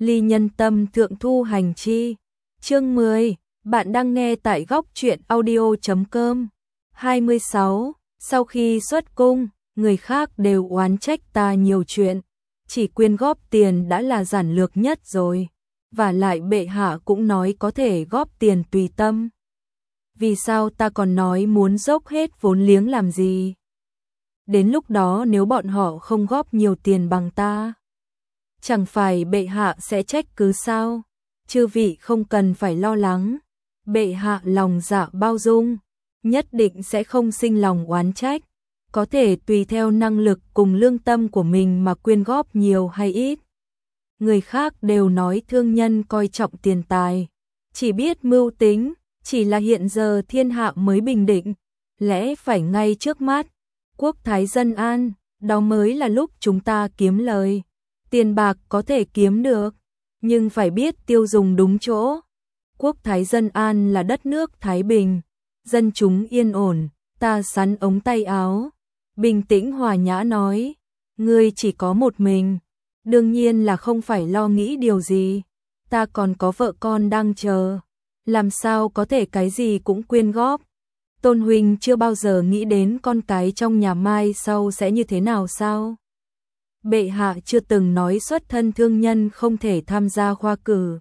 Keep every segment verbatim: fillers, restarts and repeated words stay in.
ly nhân tâm thượng thu hành chi. Chương mười, bạn đang nghe tại góc truyện audio chấm com. hai mươi sáu, sau khi xuất cung, người khác đều oán trách ta nhiều chuyện, chỉ quyên góp tiền đã là giản lược nhất rồi, và lại bệ hạ cũng nói có thể góp tiền tùy tâm. Vì sao ta còn nói muốn dốc hết vốn liếng làm gì? Đến lúc đó nếu bọn họ không góp nhiều tiền bằng ta, chẳng phải bệ hạ sẽ trách cứ sao? Chư vị không cần phải lo lắng, bệ hạ lòng dạ bao dung, nhất định sẽ không sinh lòng oán trách, có thể tùy theo năng lực cùng lương tâm của mình mà quyên góp nhiều hay ít. Người khác đều nói thương nhân coi trọng tiền tài, chỉ biết mưu tính, chỉ là hiện giờ thiên hạ mới bình định, lẽ phải ngay trước mắt, quốc thái dân an, đó mới là lúc chúng ta kiếm lời. Tiền bạc có thể kiếm được, nhưng phải biết tiêu dùng đúng chỗ. Quốc thái dân an là đất nước thái bình, dân chúng yên ổn. Ta sắn ống tay áo, bình tĩnh hòa nhã nói, ngươi chỉ có một mình, đương nhiên là không phải lo nghĩ điều gì, ta còn có vợ con đang chờ, làm sao có thể cái gì cũng quyên góp. Tôn huynh chưa bao giờ nghĩ đến con cái trong nhà mai sau sẽ như thế nào sao? Bệ hạ chưa từng nói xuất thân thương nhân không thể tham gia khoa cử.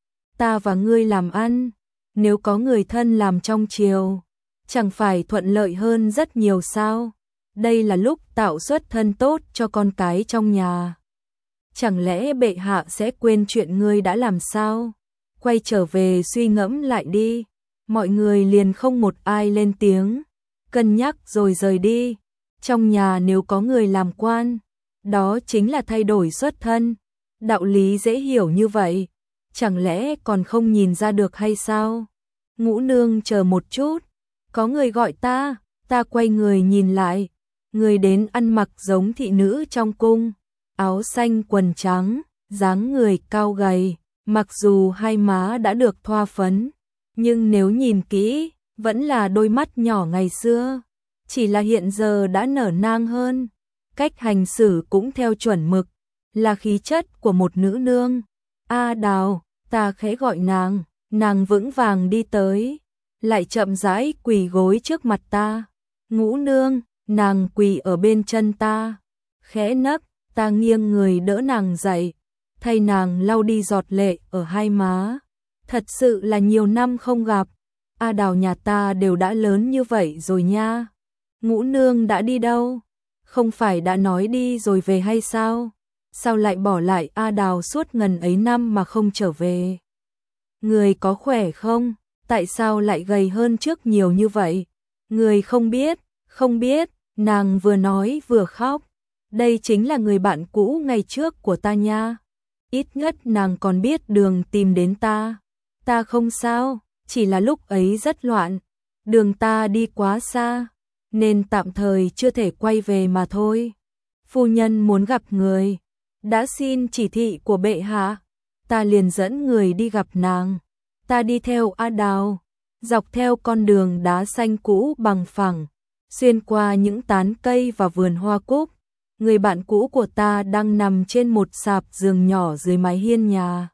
Ta và ngươi làm ăn, nếu có người thân làm trong triều, chẳng phải thuận lợi hơn rất nhiều sao? Đây là lúc tạo xuất thân tốt cho con cái trong nhà. Chẳng lẽ bệ hạ sẽ quên chuyện ngươi đã làm sao? Quay trở về suy ngẫm lại đi. Mọi người liền không một ai lên tiếng, cân nhắc rồi rời đi. Trong nhà nếu có người làm quan, đó chính là thay đổi xuất thân. Đạo lý dễ hiểu như vậy, chẳng lẽ còn không nhìn ra được hay sao? Ngũ nương chờ một chút, có người gọi ta, ta quay người nhìn lại. Người đến ăn mặc giống thị nữ trong cung, áo xanh quần trắng, dáng người cao gầy, mặc dù hai má đã được thoa phấn, nhưng nếu nhìn kỹ, vẫn là đôi mắt nhỏ ngày xưa, chỉ là hiện giờ đã nở nang hơn. Cách hành xử cũng theo chuẩn mực, là khí chất của một nữ nương. A Đào, ta khẽ gọi nàng, nàng vững vàng đi tới, lại chậm rãi quỳ gối trước mặt ta. Ngũ nương, nàng quỳ ở bên chân ta, khẽ nấc, ta nghiêng người đỡ nàng dậy, thay nàng lau đi giọt lệ ở hai má. Thật sự là nhiều năm không gặp, A Đào nhà ta đều đã lớn như vậy rồi nha. Ngũ nương đã đi đâu? Không phải đã nói đi rồi về hay sao? Sao lại bỏ lại A Đào suốt ngần ấy năm mà không trở về? Người có khỏe không? Tại sao lại gầy hơn trước nhiều như vậy? Người không biết, không biết, nàng vừa nói vừa khóc. Đây chính là người bạn cũ ngày trước của ta nha. Ít nhất nàng còn biết đường tìm đến ta. Ta không sao, chỉ là lúc ấy rất loạn. Đường ta đi quá xa, nên tạm thời chưa thể quay về mà thôi. Phu nhân muốn gặp người, đã xin chỉ thị của bệ hạ, ta liền dẫn người đi gặp nàng. Ta đi theo A Đào, dọc theo con đường đá xanh cũ bằng phẳng, xuyên qua những tán cây và vườn hoa cúc. Người bạn cũ của ta đang nằm trên một sạp giường nhỏ dưới mái hiên nhà.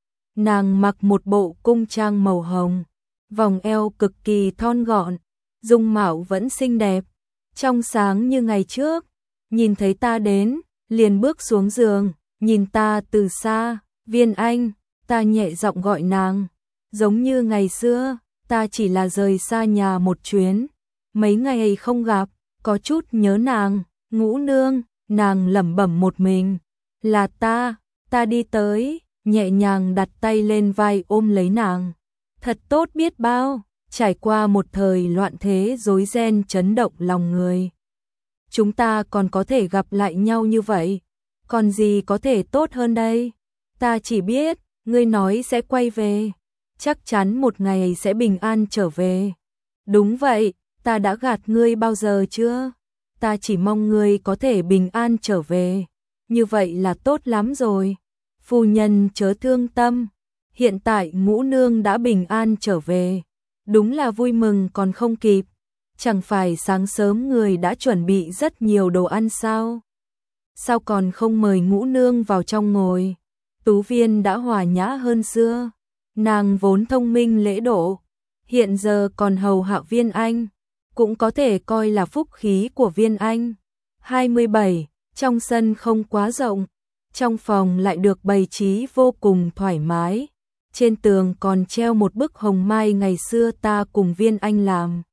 Nàng mặc một bộ cung trang màu hồng, vòng eo cực kỳ thon gọn, dung mạo vẫn xinh đẹp, trong sáng như ngày trước. Nhìn thấy ta đến, liền bước xuống giường, nhìn ta từ xa. Viên Anh, ta nhẹ giọng gọi nàng, giống như ngày xưa. Ta chỉ là rời xa nhà một chuyến, mấy ngày không gặp, có chút nhớ nàng. Ngũ nương, nàng lẩm bẩm một mình, là ta. Ta đi tới, nhẹ nhàng đặt tay lên vai ôm lấy nàng. Thật tốt biết bao, trải qua một thời loạn thế rối ren chấn động lòng người, chúng ta còn có thể gặp lại nhau như vậy, còn gì có thể tốt hơn đây? Ta chỉ biết, ngươi nói sẽ quay về, chắc chắn một ngày sẽ bình an trở về. Đúng vậy, ta đã gạt ngươi bao giờ chưa? Ta chỉ mong ngươi có thể bình an trở về, như vậy là tốt lắm rồi. Phu nhân chớ thương tâm, hiện tại Ngũ nương đã bình an trở về, đúng là vui mừng còn không kịp. Chẳng phải sáng sớm người đã chuẩn bị rất nhiều đồ ăn sao? Sao còn không mời Ngũ nương vào trong ngồi? Tú Viên đã hòa nhã hơn xưa, nàng vốn thông minh lễ độ, hiện giờ còn hầu hạ Viên Anh, cũng có thể coi là phúc khí của Viên Anh. hai mươi bảy. Trong sân không quá rộng, trong phòng lại được bày trí vô cùng thoải mái. Trên tường còn treo một bức hồng mai ngày xưa ta cùng Viên Anh làm.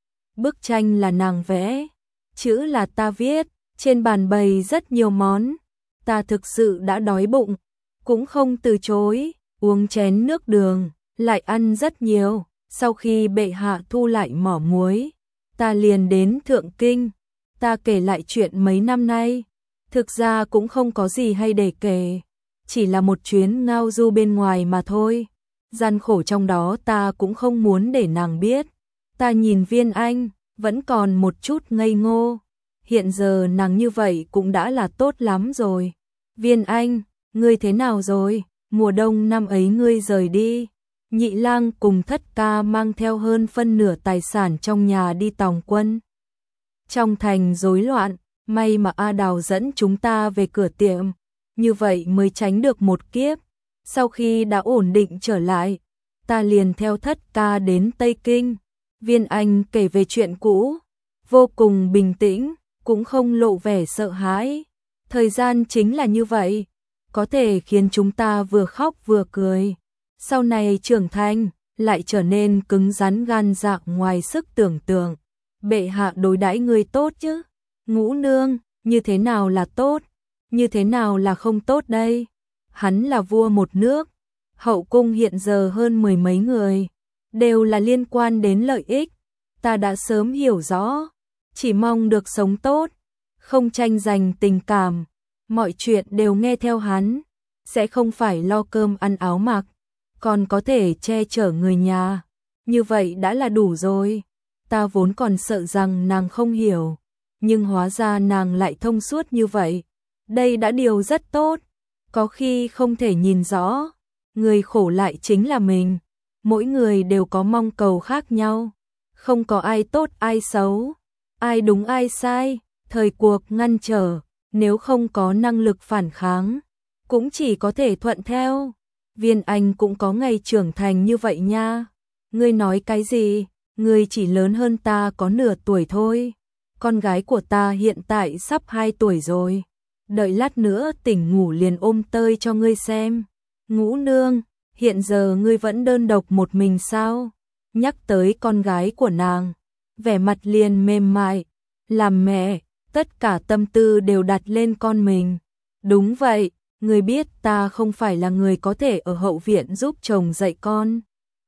Bức tranh là nàng vẽ, chữ là ta viết, trên bàn bày rất nhiều món. Ta thực sự đã đói bụng, cũng không từ chối, uống chén nước đường, lại ăn rất nhiều. Sau khi bệ hạ thu lại mỏ muối, ta liền đến Thượng Kinh. Ta kể lại chuyện mấy năm nay, thực ra cũng không có gì hay để kể, chỉ là một chuyến ngao du bên ngoài mà thôi. Gian khổ trong đó ta cũng không muốn để nàng biết. Ta nhìn Viên Anh, vẫn còn một chút ngây ngô. Hiện giờ nàng như vậy cũng đã là tốt lắm rồi. Viên Anh, ngươi thế nào rồi? Mùa đông năm ấy ngươi rời đi. Nhị lang cùng Thất ca mang theo hơn phân nửa tài sản trong nhà đi tòng quân. Trong thành rối loạn, may mà A Đào dẫn chúng ta về cửa tiệm, như vậy mới tránh được một kiếp. Sau khi đã ổn định trở lại, ta liền theo Thất ca đến Tây Kinh. Viên Anh kể về chuyện cũ, vô cùng bình tĩnh, cũng không lộ vẻ sợ hãi. Thời gian chính là như vậy, có thể khiến chúng ta vừa khóc vừa cười. Sau này trưởng thành, lại trở nên cứng rắn gan dạ ngoài sức tưởng tượng. Bệ hạ đối đãi ngươi tốt chứ? Ngũ nương, như thế nào là tốt? Như thế nào là không tốt đây? Hắn là vua một nước, hậu cung hiện giờ hơn mười mấy người, đều là liên quan đến lợi ích. Ta đã sớm hiểu rõ, chỉ mong được sống tốt, không tranh giành tình cảm, mọi chuyện đều nghe theo hắn, sẽ không phải lo cơm ăn áo mặc, còn có thể che chở người nhà, như vậy đã là đủ rồi. Ta vốn còn sợ rằng nàng không hiểu, nhưng hóa ra nàng lại thông suốt như vậy. Đây đã điều rất tốt, có khi không thể nhìn rõ, người khổ lại chính là mình. Mỗi người đều có mong cầu khác nhau, không có ai tốt ai xấu, ai đúng ai sai, thời cuộc ngăn trở, nếu không có năng lực phản kháng, cũng chỉ có thể thuận theo. Viên Anh cũng có ngày trưởng thành như vậy nha. Ngươi nói cái gì? Ngươi chỉ lớn hơn ta có nửa tuổi thôi. Con gái của ta hiện tại sắp hai tuổi rồi. Đợi lát nữa tỉnh ngủ liền ôm tơi cho ngươi xem. Ngũ nương, hiện giờ ngươi vẫn đơn độc một mình sao? Nhắc tới con gái của nàng, vẻ mặt liền mềm mại. Làm mẹ, tất cả tâm tư đều đặt lên con mình. Đúng vậy, ngươi biết ta không phải là người có thể ở hậu viện giúp chồng dạy con.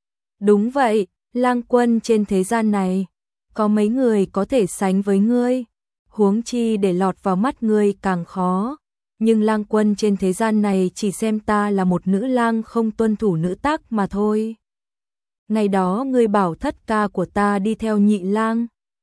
Đúng vậy, lang quân trên thế gian này, có mấy người có thể sánh với ngươi, huống chi để lọt vào mắt ngươi càng khó. Nhưng lang quân trên thế gian này chỉ xem ta là một nữ lang không tuân thủ nữ tắc mà thôi. Ngày đó ngươi bảo Thất ca của ta đi theo nhị lang.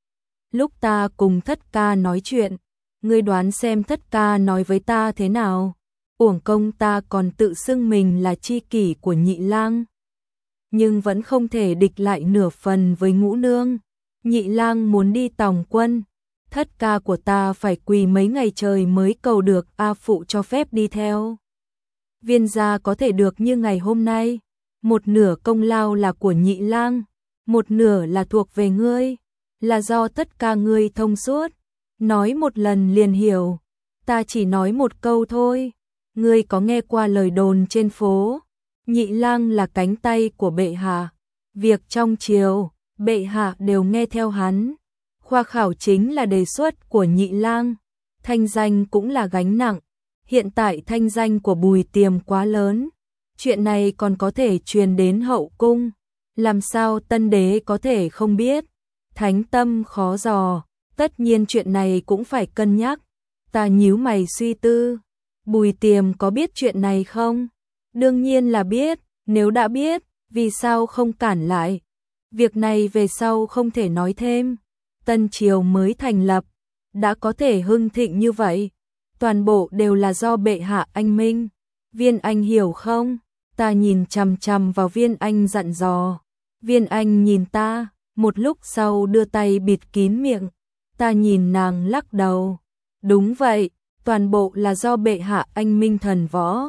Lúc ta cùng Thất ca nói chuyện, ngươi đoán xem Thất ca nói với ta thế nào? Uổng công ta còn tự xưng mình là tri kỷ của nhị lang, nhưng vẫn không thể địch lại nửa phần với ngũ nương. Nhị lang muốn đi tòng quân, Thất ca của ta phải quỳ mấy ngày trời mới cầu được A phụ cho phép đi theo. Viên gia có thể được như ngày hôm nay, một nửa công lao là của nhị lang, một nửa là thuộc về ngươi, là do Thất ca ngươi thông suốt, nói một lần liền hiểu. Ta chỉ nói một câu thôi. Ngươi có nghe qua lời đồn trên phố, nhị lang là cánh tay của bệ hạ, việc trong triều, bệ hạ đều nghe theo hắn. Khoa khảo chính là đề xuất của nhị lang, thanh danh cũng là gánh nặng. Hiện tại thanh danh của Bùi Tiềm quá lớn, chuyện này còn có thể truyền đến hậu cung, làm sao tân đế có thể không biết? Thánh tâm khó dò, tất nhiên chuyện này cũng phải cân nhắc. Ta nhíu mày suy tư, Bùi Tiềm có biết chuyện này không? Đương nhiên là biết, nếu đã biết, vì sao không cản lại? Việc này về sau không thể nói thêm. Tân triều mới thành lập, đã có thể hưng thịnh như vậy, toàn bộ đều là do bệ hạ anh minh. Viên Anh hiểu không? Ta nhìn chằm chằm vào Viên Anh dặn dò. Viên Anh nhìn ta, một lúc sau đưa tay bịt kín miệng. Ta nhìn nàng lắc đầu. Đúng vậy, toàn bộ là do bệ hạ anh minh thần võ.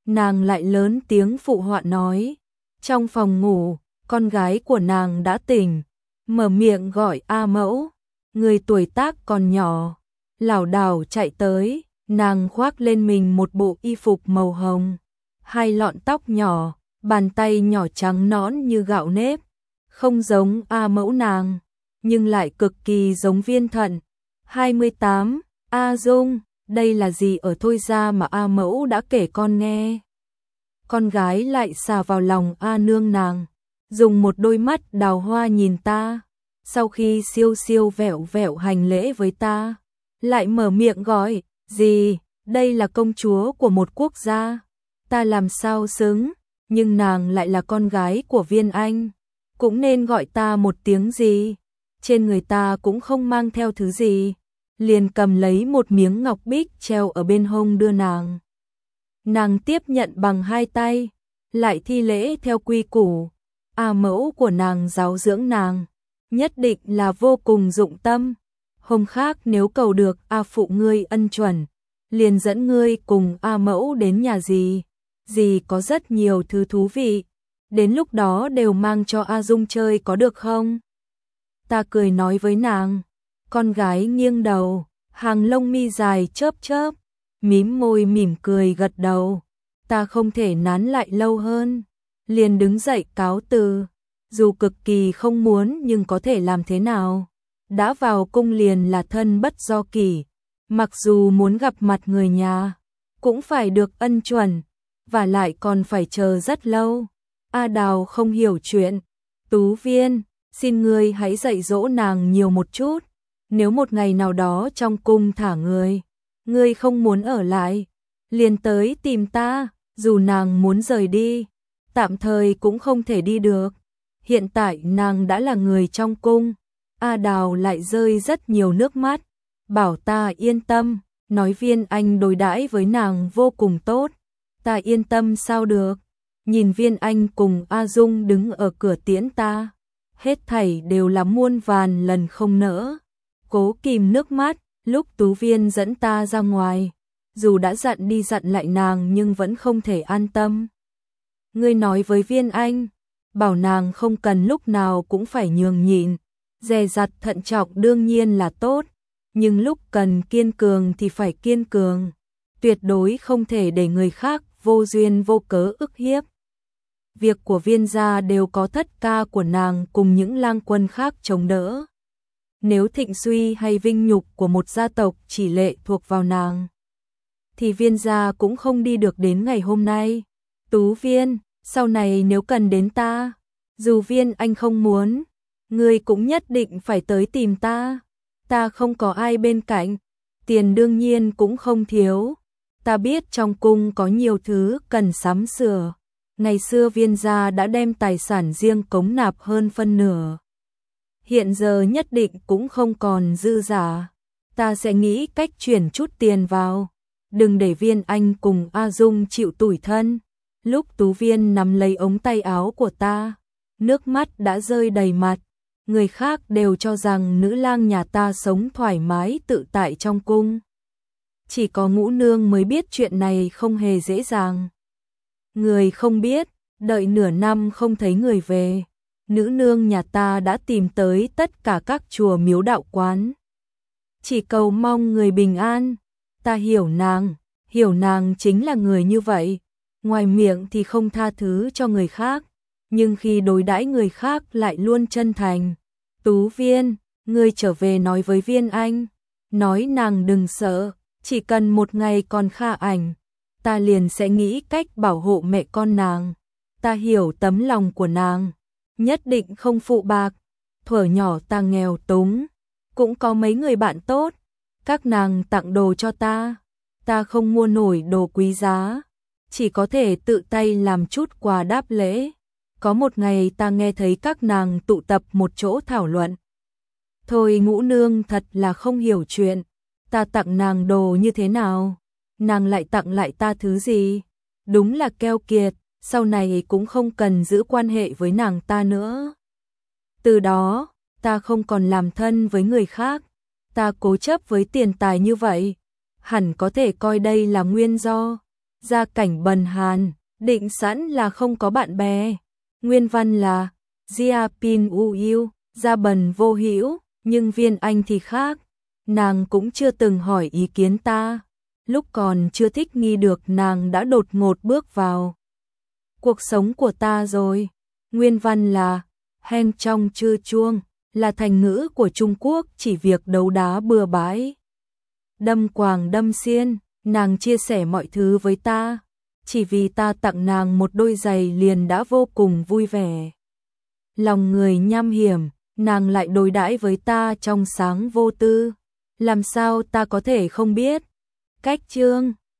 nàng lại lớn tiếng phụ họa nói. Trong phòng ngủ, con gái của nàng đã tỉnh, mở miệng gọi A Mẫu, người tuổi tác còn nhỏ, lảo đảo chạy tới, nàng khoác lên mình một bộ y phục màu hồng, hai lọn tóc nhỏ, bàn tay nhỏ trắng nõn như gạo nếp, không giống A Mẫu nàng, nhưng lại cực kỳ giống Viên Thận. hai mươi tám, A Dung, đây là gì ở Thôi Gia mà A Mẫu đã kể con nghe. Con gái lại xà vào lòng A Nương nàng, dùng một đôi mắt đào hoa nhìn ta, sau khi siêu siêu vẹo vẹo hành lễ với ta, lại mở miệng gọi, gì, đây là công chúa của một quốc gia, ta làm sao xứng, nhưng nàng lại là con gái của Viên Anh, cũng nên gọi ta một tiếng gì, trên người ta cũng không mang theo thứ gì, liền cầm lấy một miếng ngọc bích treo ở bên hông đưa nàng. Nàng tiếp nhận bằng hai tay, lại thi lễ theo quy củ. A Mẫu của nàng giáo dưỡng nàng, nhất định là vô cùng dụng tâm. Hôm khác nếu cầu được A phụ ngươi ân chuẩn, liền dẫn ngươi cùng A Mẫu đến nhà dì. Dì có rất nhiều thứ thú vị, đến lúc đó đều mang cho A Dung chơi có được không? Ta cười nói với nàng, con gái nghiêng đầu, hàng lông mi dài chớp chớp, mím môi mỉm cười gật đầu. Ta không thể nán lại lâu hơn, liền đứng dậy cáo từ, dù cực kỳ không muốn nhưng có thể làm thế nào, đã vào cung liền là thân bất do kỷ, mặc dù muốn gặp mặt người nhà, cũng phải được ân chuẩn, và lại còn phải chờ rất lâu. A Đào không hiểu chuyện, Tú Viên, xin ngươi hãy dạy dỗ nàng nhiều một chút, nếu một ngày nào đó trong cung thả người, ngươi không muốn ở lại, liền tới tìm ta. Dù nàng muốn rời đi, tạm thời cũng không thể đi được. Hiện tại nàng đã là người trong cung. A Đào lại rơi rất nhiều nước mắt, bảo ta yên tâm, nói Viên Anh đối đãi với nàng vô cùng tốt. Ta yên tâm sao được? Nhìn Viên Anh cùng A Dung đứng ở cửa tiễn ta, hết thảy đều là muôn vàn lần không nỡ. Cố kìm nước mắt, lúc Tú Viên dẫn ta ra ngoài, dù đã dặn đi dặn lại nàng nhưng vẫn không thể an tâm. Ngươi nói với Viên Anh, bảo nàng không cần lúc nào cũng phải nhường nhịn, dè dặt thận trọng đương nhiên là tốt, nhưng lúc cần kiên cường thì phải kiên cường, tuyệt đối không thể để người khác vô duyên vô cớ ức hiếp. Việc của Viên gia đều có thất ca của nàng cùng những lang quân khác chống đỡ. Nếu thịnh suy hay vinh nhục của một gia tộc chỉ lệ thuộc vào nàng, thì Viên gia cũng không đi được đến ngày hôm nay. Tú Viên, sau này nếu cần đến ta, dù Viên Anh không muốn, ngươi cũng nhất định phải tới tìm ta. Ta không có ai bên cạnh, tiền đương nhiên cũng không thiếu. Ta biết trong cung có nhiều thứ cần sắm sửa. Ngày xưa Viên gia đã đem tài sản riêng cống nạp hơn phân nửa. Hiện giờ nhất định cũng không còn dư giả. Ta sẽ nghĩ cách chuyển chút tiền vào. Đừng để Viên Anh cùng A Dung chịu tủi thân. Lúc Tú Viên nắm lấy ống tay áo của ta, nước mắt đã rơi đầy mặt. Người khác đều cho rằng nữ lang nhà ta sống thoải mái tự tại trong cung. Chỉ có Ngũ Nương mới biết chuyện này không hề dễ dàng. Người không biết, đợi nửa năm không thấy người về, nữ nương nhà ta đã tìm tới tất cả các chùa miếu đạo quán. Chỉ cầu mong người bình an. Ta hiểu nàng, hiểu nàng chính là người như vậy. Ngoài miệng thì không tha thứ cho người khác, nhưng khi đối đãi người khác lại luôn chân thành. Tú Viên, ngươi trở về nói với Viên Anh, nói nàng đừng sợ, chỉ cần một ngày còn Kha Ảnh, ta liền sẽ nghĩ cách bảo hộ mẹ con nàng. Ta hiểu tấm lòng của nàng, nhất định không phụ bạc. Thuở nhỏ ta nghèo túng, cũng có mấy người bạn tốt, các nàng tặng đồ cho ta, ta không mua nổi đồ quý giá, chỉ có thể tự tay làm chút quà đáp lễ. Có một ngày ta nghe thấy các nàng tụ tập một chỗ thảo luận. Thôi Ngũ Nương thật là không hiểu chuyện, ta tặng nàng đồ như thế nào, nàng lại tặng lại ta thứ gì, đúng là keo kiệt, sau này cũng không cần giữ quan hệ với nàng ta nữa. Từ đó, ta không còn làm thân với người khác, ta cố chấp với tiền tài như vậy, hẳn có thể coi đây là nguyên do. gia cảnh bần hàn, định sẵn là không có bạn bè. Nguyên văn là Gia Pin U Yêu, gia bần vô hữu, nhưng Viên Anh thì khác, nàng cũng chưa từng hỏi ý kiến ta. Lúc còn chưa thích nghi được nàng đã đột ngột bước vào cuộc sống của ta rồi. Nguyên văn là Heng trong chư chuông, là thành ngữ của Trung Quốc chỉ việc đấu đá bừa bãi. Đâm quàng đâm xiên, nàng chia sẻ mọi thứ với ta, chỉ vì ta tặng nàng một đôi giày liền đã vô cùng vui vẻ. Lòng người nham hiểm, nàng lại đối đãi với ta trong sáng vô tư, làm sao ta có thể không biết. Cách chương